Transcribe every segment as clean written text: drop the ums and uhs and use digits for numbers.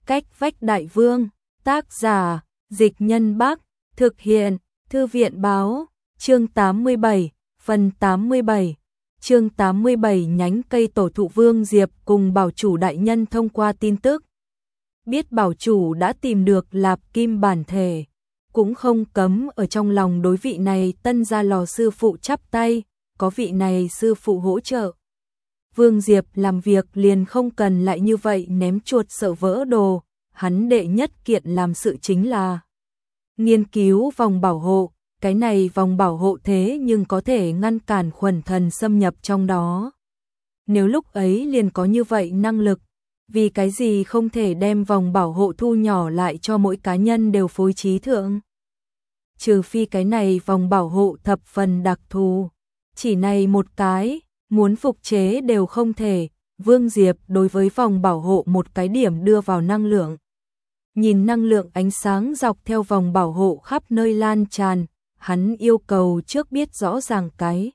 Cách vách đại vương, tác giả, Dịch Nhân Bắc, thực hiện, Thư viện báo, chương 87, phần 87. Chương 87 nhánh cây tổ thụ Vương Diệp cùng bảo chủ đại nhân thông qua tin tức. Biết bảo chủ đã tìm được Lạp Kim bản thể, cũng không cấm ở trong lòng đối vị này tân gia lò sư phụ chắp tay, có vị này sư phụ hỗ trợ. Vương Diệp làm việc liền không cần lại như vậy ném chuột sợ vỡ đồ, hắn đệ nhất kiện làm sự chính là nghiên cứu vòng bảo hộ, cái này vòng bảo hộ thế nhưng có thể ngăn cản khuẩn thần xâm nhập trong đó. Nếu lúc ấy liền có như vậy năng lực, vì cái gì không thể đem vòng bảo hộ thu nhỏ lại cho mỗi cá nhân đều phối trí thượng? Trừ phi cái này vòng bảo hộ thập phần đặc thù, chỉ này một cái, muốn phục chế đều không thể. Vương Diệp đối với vòng bảo hộ một cái điểm đưa vào năng lượng. Nhìn năng lượng ánh sáng dọc theo vòng bảo hộ khắp nơi lan tràn, hắn yêu cầu trước biết rõ ràng cái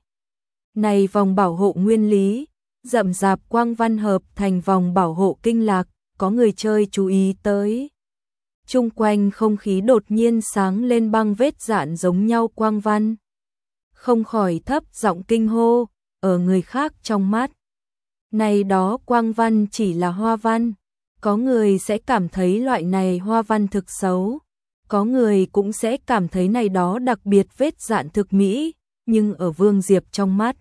này vòng bảo hộ nguyên lý, rậm rạp quang văn hợp thành vòng bảo hộ kinh lạc, có người chơi chú ý tới. Chung quanh không khí đột nhiên sáng lên băng vết dạn giống nhau quang văn. Không khỏi thấp giọng kinh hô, ở người khác trong mắt. Này đó quang văn chỉ là hoa văn, có người sẽ cảm thấy loại này hoa văn thực xấu, có người cũng sẽ cảm thấy này đó đặc biệt vết dạn thực mỹ, nhưng ở Vương Diệp trong mắt,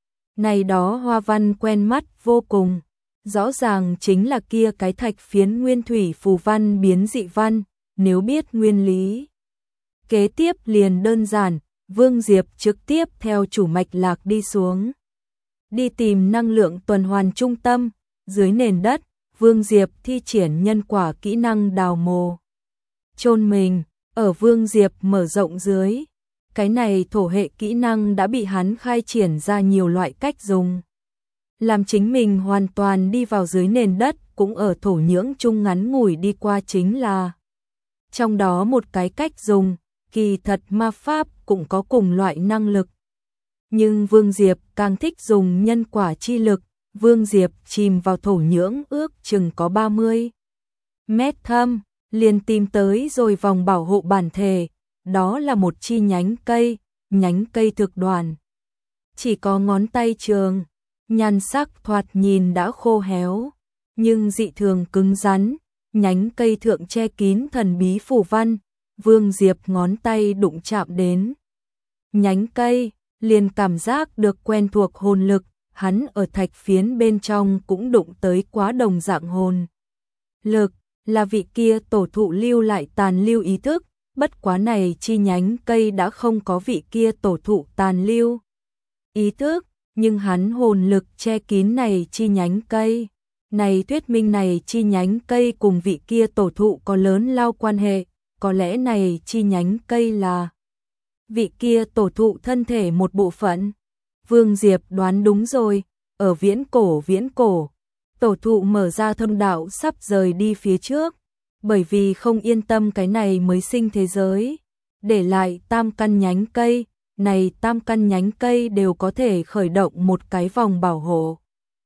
này đó hoa văn quen mắt vô cùng, rõ ràng chính là kia cái thạch phiến nguyên thủy phù văn biến dị văn, nếu biết nguyên lý. Kế tiếp liền đơn giản, Vương Diệp trực tiếp theo chủ mạch lạc đi xuống. Đi tìm năng lượng tuần hoàn trung tâm, dưới nền đất, Vương Diệp thi triển nhân quả kỹ năng đào mồ. Chôn mình, ở Vương Diệp mở rộng dưới, cái này thổ hệ kỹ năng đã bị hắn khai triển ra nhiều loại cách dùng. Làm chính mình hoàn toàn đi vào dưới nền đất, cũng ở thổ nhưỡng chung ngắn ngủi đi qua chính là. Trong đó một cái cách dùng, kỳ thật ma pháp cũng có cùng loại năng lực. Nhưng Vương Diệp càng thích dùng nhân quả chi lực, Vương Diệp chìm vào thổ nhưỡng ước chừng có 30 mét thâm, liền tìm tới rồi vòng bảo hộ bản thể, đó là một chi nhánh cây thực đoàn. Chỉ có ngón tay trường, nhan sắc thoạt nhìn đã khô héo, nhưng dị thường cứng rắn, nhánh cây thượng che kín thần bí phù văn, Vương Diệp ngón tay đụng chạm đến. Nhánh cây, liền cảm giác được quen thuộc hồn lực, hắn ở thạch phiến bên trong cũng đụng tới quá đồng dạng hồn lực, là vị kia tổ thụ lưu lại tàn lưu ý thức, bất quá này chi nhánh cây đã không có vị kia tổ thụ tàn lưu ý thức, nhưng hắn hồn lực che kín này chi nhánh cây. Này thuyết minh này chi nhánh cây cùng vị kia tổ thụ có lớn lao quan hệ, có lẽ này chi nhánh cây là vị kia tổ thụ thân thể một bộ phận. Vương Diệp đoán đúng rồi, ở viễn cổ, tổ thụ mở ra thông đạo sắp rời đi phía trước, bởi vì không yên tâm cái này mới sinh thế giới, để lại tam căn nhánh cây, này tam căn nhánh cây đều có thể khởi động một cái vòng bảo hộ.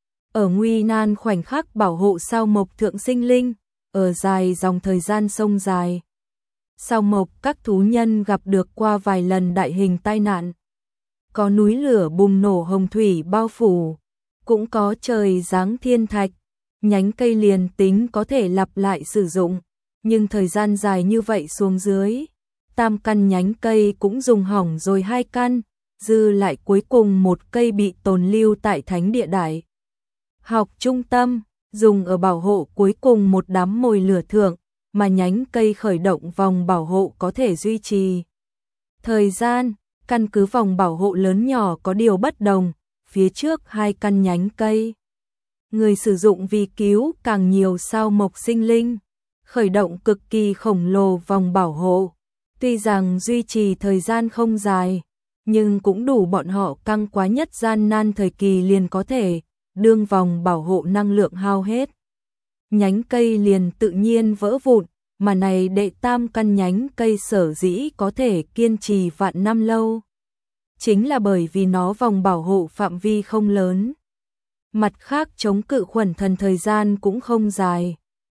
Ở nguy nan khoảnh khắc bảo hộ sao mộc thượng sinh linh, ở dài dòng thời gian sông dài. Sao mộc các thú nhân gặp được qua vài lần đại hình tai nạn. Có núi lửa bùng nổ hồng thủy bao phủ, cũng có trời giáng thiên thạch, nhánh cây liền tính có thể lặp lại sử dụng, nhưng thời gian dài như vậy xuống dưới, tam căn nhánh cây cũng dùng hỏng rồi 2 căn, dư lại cuối cùng một cây bị tồn lưu tại Thánh Địa Đại học trung tâm, dùng ở bảo hộ cuối cùng một đám mồi lửa thượng, mà nhánh cây khởi động vòng bảo hộ có thể duy trì thời gian, căn cứ vòng bảo hộ lớn nhỏ có điều bất đồng, phía trước 2 căn nhánh cây. Người sử dụng vì cứu càng nhiều sao mộc sinh linh, khởi động cực kỳ khổng lồ vòng bảo hộ, tuy rằng duy trì thời gian không dài, nhưng cũng đủ bọn họ căng quá nhất gian nan thời kỳ liền có thể, đương vòng bảo hộ năng lượng hao hết. Nhánh cây liền tự nhiên vỡ vụn, mà này đệ tam căn nhánh cây sở dĩ có thể kiên trì vạn năm lâu. Chính là bởi vì nó vòng bảo hộ phạm vi không lớn. Mặt khác chống cự khuẩn thần thời gian cũng không dài.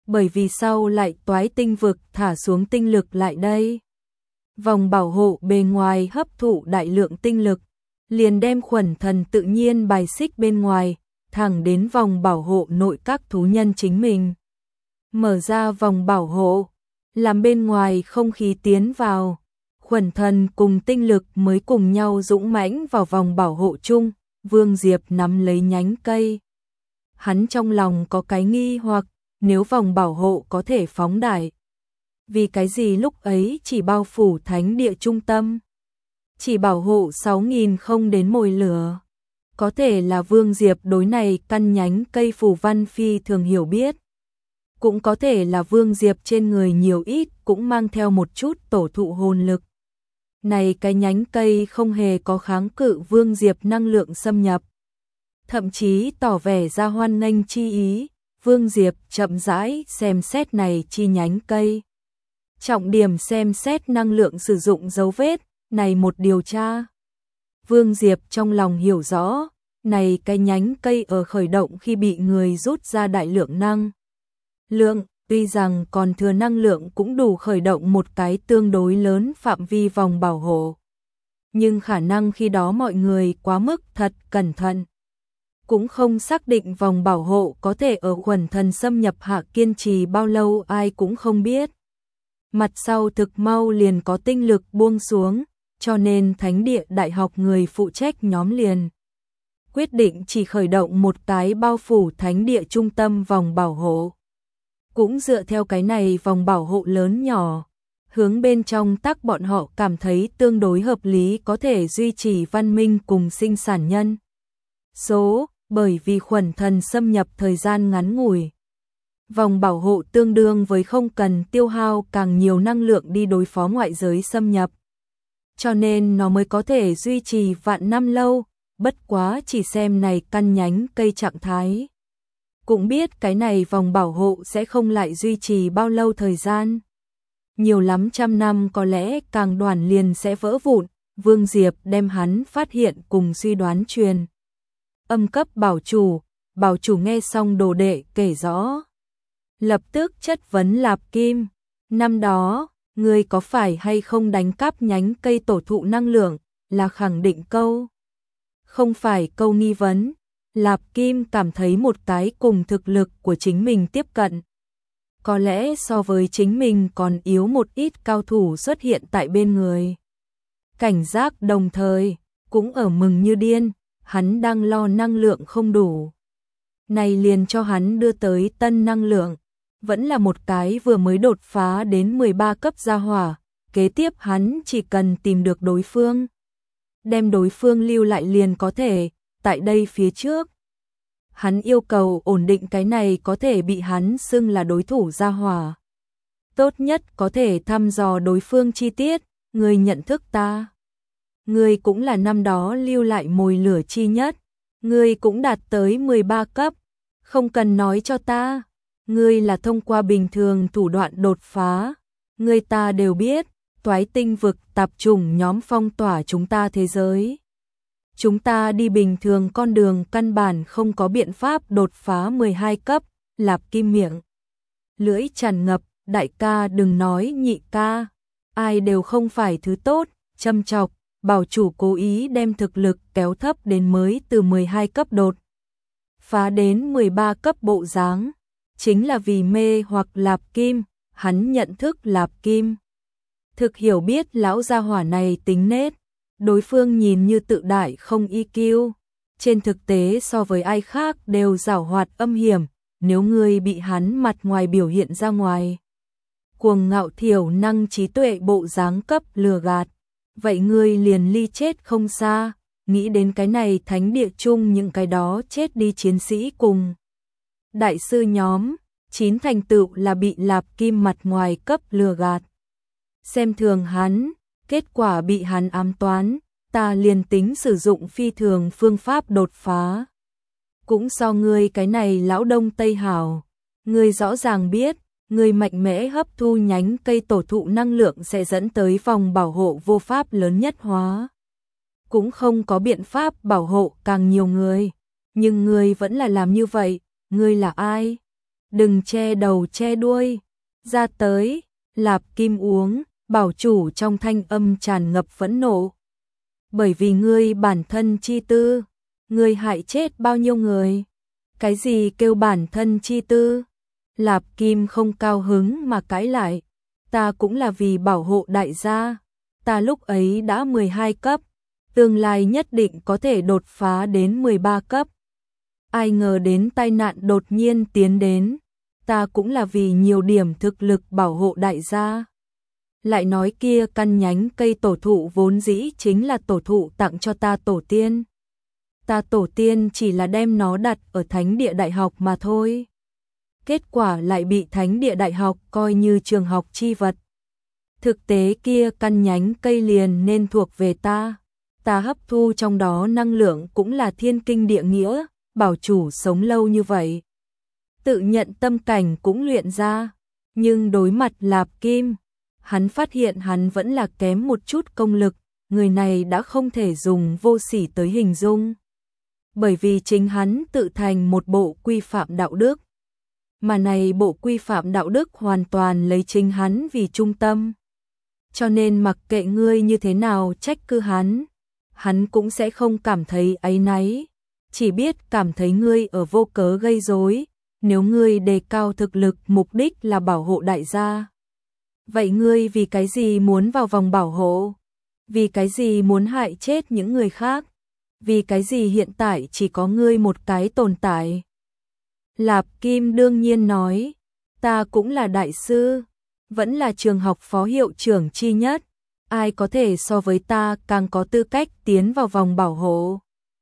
bởi vì sau lại toái tinh vực thả xuống tinh lực lại đây. Vòng bảo hộ bề ngoài hấp thụ đại lượng tinh lực, liền đem khuẩn thần tự nhiên bài xích bên ngoài, thẳng đến vòng bảo hộ nội các thú nhân chính mình. Mở ra vòng bảo hộ, làm bên ngoài không khí tiến vào, khuẩn thần cùng tinh lực mới cùng nhau dũng mãnh vào vòng bảo hộ chung. Vương Diệp nắm lấy nhánh cây. Hắn trong lòng có cái nghi hoặc, nếu vòng bảo hộ có thể phóng đại, vì cái gì lúc ấy chỉ bao phủ thánh địa trung tâm, chỉ bảo hộ 6.000 không đến mồi lửa. Có thể là Vương Diệp đối này căn nhánh cây phù văn phi thường hiểu biết. Cũng có thể là Vương Diệp trên người nhiều ít cũng mang theo một chút tổ thụ hồn lực. Này cái nhánh cây không hề có kháng cự Vương Diệp năng lượng xâm nhập. Thậm chí tỏ vẻ ra hoan nghênh chi ý. Vương Diệp chậm rãi xem xét này chi nhánh cây. Trọng điểm xem xét năng lượng sử dụng dấu vết, này một điều tra. Vương Diệp trong lòng hiểu rõ, này cái nhánh cây ở khởi động khi bị người rút ra đại lượng năng lượng, tuy rằng còn thừa năng lượng cũng đủ khởi động một cái tương đối lớn phạm vi vòng bảo hộ. Nhưng khả năng khi đó mọi người quá mức thật cẩn thận. Cũng không xác định vòng bảo hộ có thể ở khuẩn thần xâm nhập hạ kiên trì bao lâu ai cũng không biết. Mặt sau thực mau liền có tinh lực buông xuống, cho nên Thánh địa Đại học người phụ trách nhóm liền quyết định chỉ khởi động một cái bao phủ Thánh địa trung tâm vòng bảo hộ. Cũng dựa theo cái này vòng bảo hộ lớn nhỏ, hướng bên trong tác bọn họ cảm thấy tương đối hợp lý có thể duy trì văn minh cùng sinh sản nhân số, bởi vì khuẩn thần xâm nhập thời gian ngắn ngủi. Vòng bảo hộ tương đương với không cần tiêu hao càng nhiều năng lượng đi đối phó ngoại giới xâm nhập. Cho nên nó mới có thể duy trì vạn năm lâu, bất quá chỉ xem này căn nhánh cây trạng thái. Cũng biết cái này vòng bảo hộ sẽ không lại duy trì bao lâu thời gian. Nhiều lắm trăm năm có lẽ càng đoàn liền sẽ vỡ vụn. Vương Diệp đem hắn phát hiện cùng suy đoán truyền âm cấp bảo chủ nghe xong đồ đệ kể rõ. Lập tức chất vấn Lạp Kim, năm đó, ngươi có phải hay không đánh cắp nhánh cây tổ thụ năng lượng, là khẳng định câu. Không phải câu nghi vấn, Lạp Kim cảm thấy một cái cùng thực lực của chính mình tiếp cận. Có lẽ so với chính mình còn yếu một ít cao thủ xuất hiện tại bên người. Cảnh giác đồng thời, cũng ở mừng như điên, hắn đang lo năng lượng không đủ. Này liền cho hắn đưa tới tân năng lượng, vẫn là một cái vừa mới đột phá đến 13 cấp gia hỏa, kế tiếp hắn chỉ cần tìm được đối phương. Đem đối phương lưu lại liền có thể, tại đây phía trước. Hắn yêu cầu ổn định cái này có thể bị hắn xưng là đối thủ gia hỏa. Tốt nhất có thể thăm dò đối phương chi tiết, người nhận thức ta. Ngươi cũng là năm đó lưu lại mồi lửa chi nhất, ngươi cũng đạt tới 13 cấp, không cần nói cho ta, ngươi là thông qua bình thường thủ đoạn đột phá, ngươi ta đều biết, toái tinh vực tạp chủng nhóm phong tỏa chúng ta thế giới. Chúng ta đi bình thường con đường căn bản không có biện pháp đột phá 12 cấp, Lạp Kim miệng lưỡi tràn ngập, đại ca đừng nói nhị ca, ai đều không phải thứ tốt, châm chọc. Bảo chủ cố ý đem thực lực kéo thấp đến mới từ 12 cấp đột phá đến 13 cấp bộ dáng, chính là vì mê hoặc Lạp Kim, hắn nhận thức Lạp Kim. Thực hiểu biết lão gia hỏa này tính nết, đối phương nhìn như tự đại không EQ, trên thực tế so với ai khác đều giảo hoạt âm hiểm, nếu ngươi bị hắn mặt ngoài biểu hiện ra ngoài. Cuồng ngạo thiểu năng trí tuệ bộ dáng cấp lừa gạt. Vậy ngươi liền ly chết không xa, nghĩ đến cái này thánh địa chung những cái đó chết đi chiến sĩ cùng. Đại sư nhóm, 9 thành tựu là bị Lạp Kim mặt ngoài cấp lừa gạt. Xem thường hắn, kết quả bị hắn ám toán, ta liền tính sử dụng phi thường phương pháp đột phá. Cũng so ngươi cái này lão đông tây hảo, ngươi rõ ràng biết. Người mạnh mẽ hấp thu nhánh cây tổ thụ năng lượng sẽ dẫn tới vòng bảo hộ vô pháp lớn nhất hóa. Cũng không có biện pháp bảo hộ càng nhiều người. Nhưng người vẫn là làm như vậy, người là ai? đừng che đầu che đuôi, ra tới, Lạp Kim uống, bảo chủ trong thanh âm tràn ngập phẫn nộ. Bởi vì ngươi bản thân chi tư, ngươi hại chết bao nhiêu người? Cái gì kêu bản thân chi tư? Lạp Kim không cao hứng mà cãi lại, ta cũng là vì bảo hộ đại gia, ta lúc ấy đã 12 cấp, tương lai nhất định có thể đột phá đến 13 cấp. Ai ngờ đến tai nạn đột nhiên tiến đến, ta cũng là vì nhiều điểm thực lực bảo hộ đại gia. Lại nói kia căn nhánh cây tổ thụ vốn dĩ chính là tổ thụ tặng cho ta tổ tiên. Ta tổ tiên chỉ là đem nó đặt ở Thánh địa Đại học mà thôi. Kết quả lại bị Thánh địa Đại học coi như trường học chi vật. Thực tế kia căn nhánh cây liền nên thuộc về ta. Ta hấp thu trong đó năng lượng cũng là thiên kinh địa nghĩa, bảo chủ sống lâu như vậy. Tự nhận tâm cảnh cũng luyện ra, nhưng đối mặt Lạp Kim, hắn phát hiện hắn vẫn là kém một chút công lực, người này đã không thể dùng vô sỉ tới hình dung. Bởi vì chính hắn tự thành một bộ quy phạm đạo đức. Mà này bộ quy phạm đạo đức hoàn toàn lấy chính hắn vì trung tâm. Cho nên mặc kệ ngươi như thế nào trách cứ hắn cũng sẽ không cảm thấy áy náy, chỉ biết cảm thấy ngươi ở vô cớ gây rối. Nếu ngươi đề cao thực lực mục đích là bảo hộ đại gia, vậy ngươi vì cái gì muốn vào vòng bảo hộ? Vì cái gì muốn hại chết những người khác? Vì cái gì hiện tại chỉ có ngươi một cái tồn tại? Lạp Kim đương nhiên nói, ta cũng là đại sư, vẫn là trường học phó hiệu trưởng chi nhất, ai có thể so với ta càng có tư cách tiến vào vòng bảo hộ.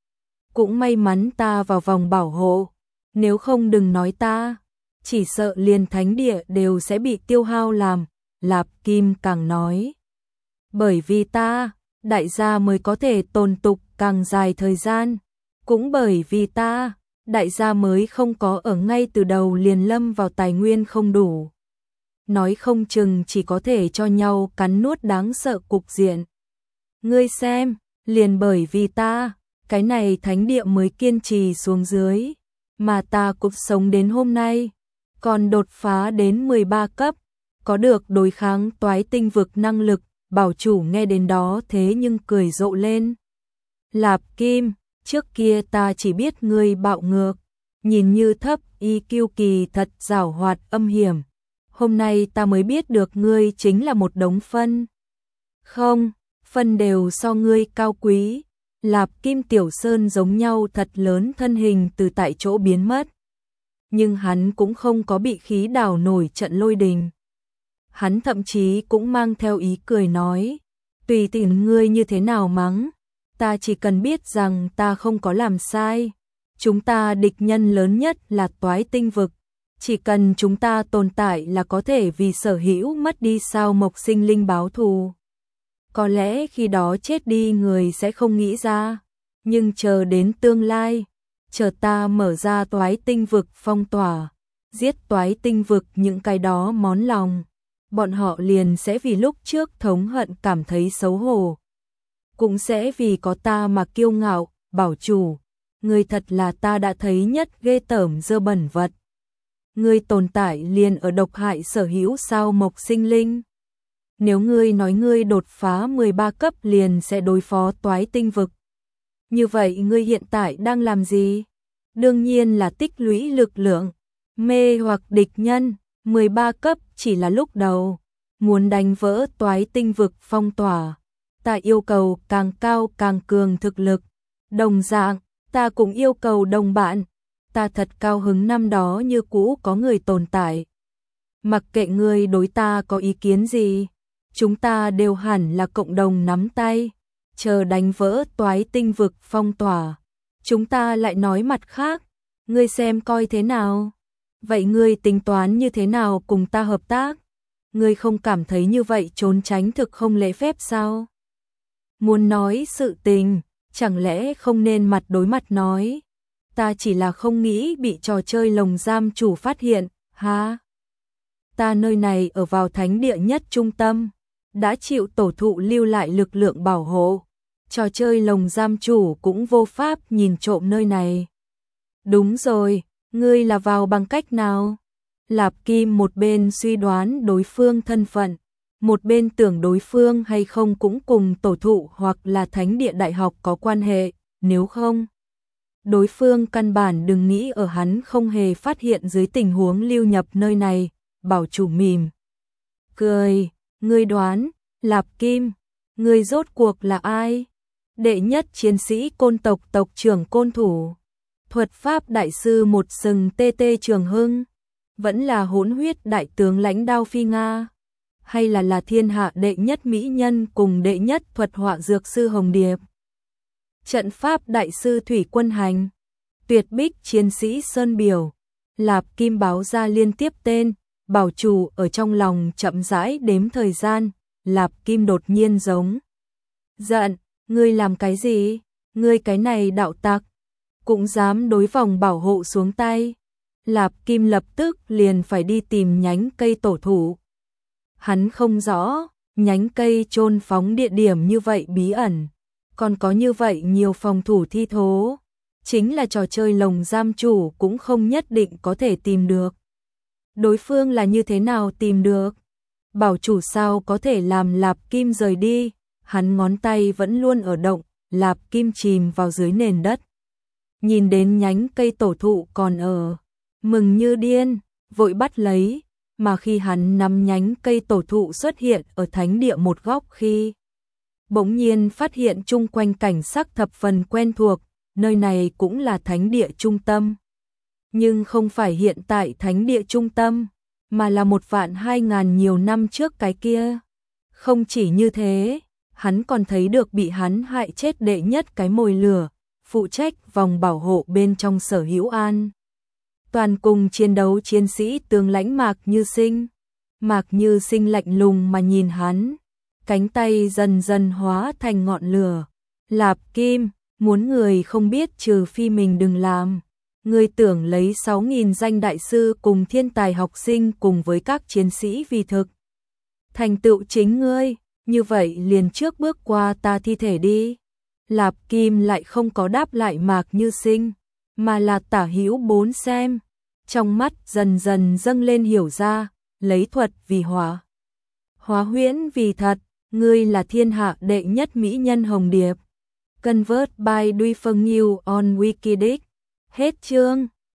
Cũng may mắn ta vào vòng bảo hộ, nếu không đừng nói ta, chỉ sợ liền thánh địa đều sẽ bị tiêu hao làm, Lạp Kim càng nói. Bởi vì ta, đại gia mới có thể tồn tục càng dài thời gian, cũng bởi vì ta, đại gia mới không có ở ngay từ đầu liền lâm vào tài nguyên không đủ. Nói không chừng chỉ có thể cho nhau cắn nuốt đáng sợ cục diện. Ngươi xem, liền bởi vì ta, cái này thánh địa mới kiên trì xuống dưới, mà ta cũng sống đến hôm nay, còn đột phá đến 13 cấp, có được đối kháng toái tinh vực năng lực, bảo chủ nghe đến đó thế nhưng cười rộ lên. Lạp Kim, trước kia ta chỉ biết ngươi bạo ngược, nhìn như thấp IQ kỳ thật giảo hoạt âm hiểm. Hôm nay ta mới biết được ngươi chính là một đống phân. Không, phân đều so ngươi cao quý. Lạp Kim Tiểu Sơn giống nhau thật lớn thân hình từ tại chỗ biến mất. Nhưng hắn cũng không có bị khí đảo nổi trận lôi đình. Hắn thậm chí cũng mang theo ý cười nói, tùy tiện ngươi như thế nào mắng, ta chỉ cần biết rằng ta không có làm sai. Chúng ta địch nhân lớn nhất là toái tinh vực, chỉ cần chúng ta tồn tại là có thể vì sở hữu mất đi sao mộc sinh linh báo thù. Có lẽ khi đó chết đi người sẽ không nghĩ ra, nhưng chờ đến tương lai, chờ ta mở ra toái tinh vực phong tỏa, giết toái tinh vực những cái đó món lòng, bọn họ liền sẽ vì lúc trước thống hận cảm thấy xấu hổ. Cũng sẽ vì có ta mà kiêu ngạo, bảo chủ, người thật là ta đã thấy nhất ghê tởm dơ bẩn vật. Ngươi tồn tại liền ở độc hại sở hữu sao mộc sinh linh. Nếu ngươi nói ngươi đột phá 13 cấp liền sẽ đối phó toái tinh vực. Như vậy ngươi hiện tại đang làm gì? Đương nhiên là tích lũy lực lượng, mê hoặc địch nhân, 13 cấp chỉ là lúc đầu. Muốn đánh vỡ toái tinh vực phong tỏa, ta yêu cầu càng cao càng cường thực lực. Đồng dạng, ta cũng yêu cầu đồng bạn. Ta thật cao hứng năm đó như cũ có người tồn tại. Mặc kệ ngươi đối ta có ý kiến gì, chúng ta đều hẳn là cộng đồng nắm tay, chờ đánh vỡ toái tinh vực phong tỏa. Chúng ta lại nói mặt khác, ngươi xem coi thế nào. Vậy ngươi tính toán như thế nào cùng ta hợp tác? Ngươi không cảm thấy như vậy trốn tránh thực không lễ phép sao? Muốn nói sự tình, chẳng lẽ không nên mặt đối mặt nói? Ta chỉ là không nghĩ bị trò chơi lồng giam chủ phát hiện, ha? Ta nơi này ở vào thánh địa nhất trung tâm, đã chịu tổ thụ lưu lại lực lượng bảo hộ. Trò chơi lồng giam chủ cũng vô pháp nhìn trộm nơi này. Đúng rồi, ngươi là vào bằng cách nào? Lạp Kim một bên suy đoán đối phương thân phận, một bên tưởng đối phương hay không cũng cùng tổ thụ hoặc là thánh địa đại học có quan hệ, nếu không, đối phương căn bản đừng nghĩ ở hắn không hề phát hiện dưới tình huống lưu nhập nơi này. Bảo chủ mỉm cười, ngươi đoán, Lạp Kim, ngươi rốt cuộc là ai? Đệ nhất chiến sĩ Côn tộc tộc trưởng Côn Thủ, thuật pháp đại sư một sừng TT Trường Hưng, vẫn là hỗn huyết đại tướng lãnh Đao Phi Nga, hay là thiên hạ đệ nhất mỹ nhân cùng đệ nhất thuật họa dược sư Hồng Điệp, trận pháp đại sư Thủy Quân Hành, tuyệt bích chiến sĩ Sơn Biểu. Lạp Kim báo ra liên tiếp tên, bảo chủ ở trong lòng chậm rãi đếm thời gian. Lạp Kim đột nhiên giống giận, ngươi làm cái gì? Ngươi cái này đạo tặc, cũng dám đối vòng bảo hộ xuống tay. Lạp Kim lập tức liền phải đi tìm nhánh cây tổ thụ. Hắn không rõ, nhánh cây chôn phóng địa điểm như vậy bí ẩn, còn có như vậy nhiều phòng thủ thi thố, chính là trò chơi lồng giam chủ cũng không nhất định có thể tìm được. Đối phương là như thế nào tìm được? Bảo chủ sao có thể làm Lạp Kim rời đi? Hắn ngón tay vẫn luôn ở động, Lạp Kim chìm vào dưới nền đất. Nhìn đến nhánh cây tổ thụ còn ở, mừng như điên, vội bắt lấy, mà khi hắn nắm nhánh cây tổ thụ xuất hiện ở thánh địa một góc khi bỗng nhiên phát hiện chung quanh cảnh sắc thập phần quen thuộc, nơi này cũng là thánh địa trung tâm. Nhưng không phải hiện tại thánh địa trung tâm, mà là 1.200.000 nhiều năm trước cái kia. Không chỉ như thế, hắn còn thấy được bị hắn hại chết đệ nhất cái mồi lửa, phụ trách vòng bảo hộ bên trong Sở Hữu An. Toàn cùng chiến đấu chiến sĩ tướng lãnh Mạc Như Sinh. Mạc Như Sinh lạnh lùng mà nhìn hắn, cánh tay dần dần hóa thành ngọn lửa. Lạp Kim, muốn người không biết trừ phi mình đừng làm. Ngươi tưởng lấy 6.000 danh đại sư cùng thiên tài học sinh cùng với các chiến sĩ vì thực. Thành tựu chính ngươi, như vậy liền trước bước qua ta thi thể đi. Lạp Kim lại không có đáp lại Mạc Như Sinh, mà là tả hữu bốn xem. Trong mắt dần dần dâng lên hiểu ra, lấy thuật vì hóa. Hóa huyễn vì thật, ngươi là thiên hạ đệ nhất mỹ nhân Hồng Điệp. Convert by Duy Phương Nhiêu on Wikidic. Hết chương.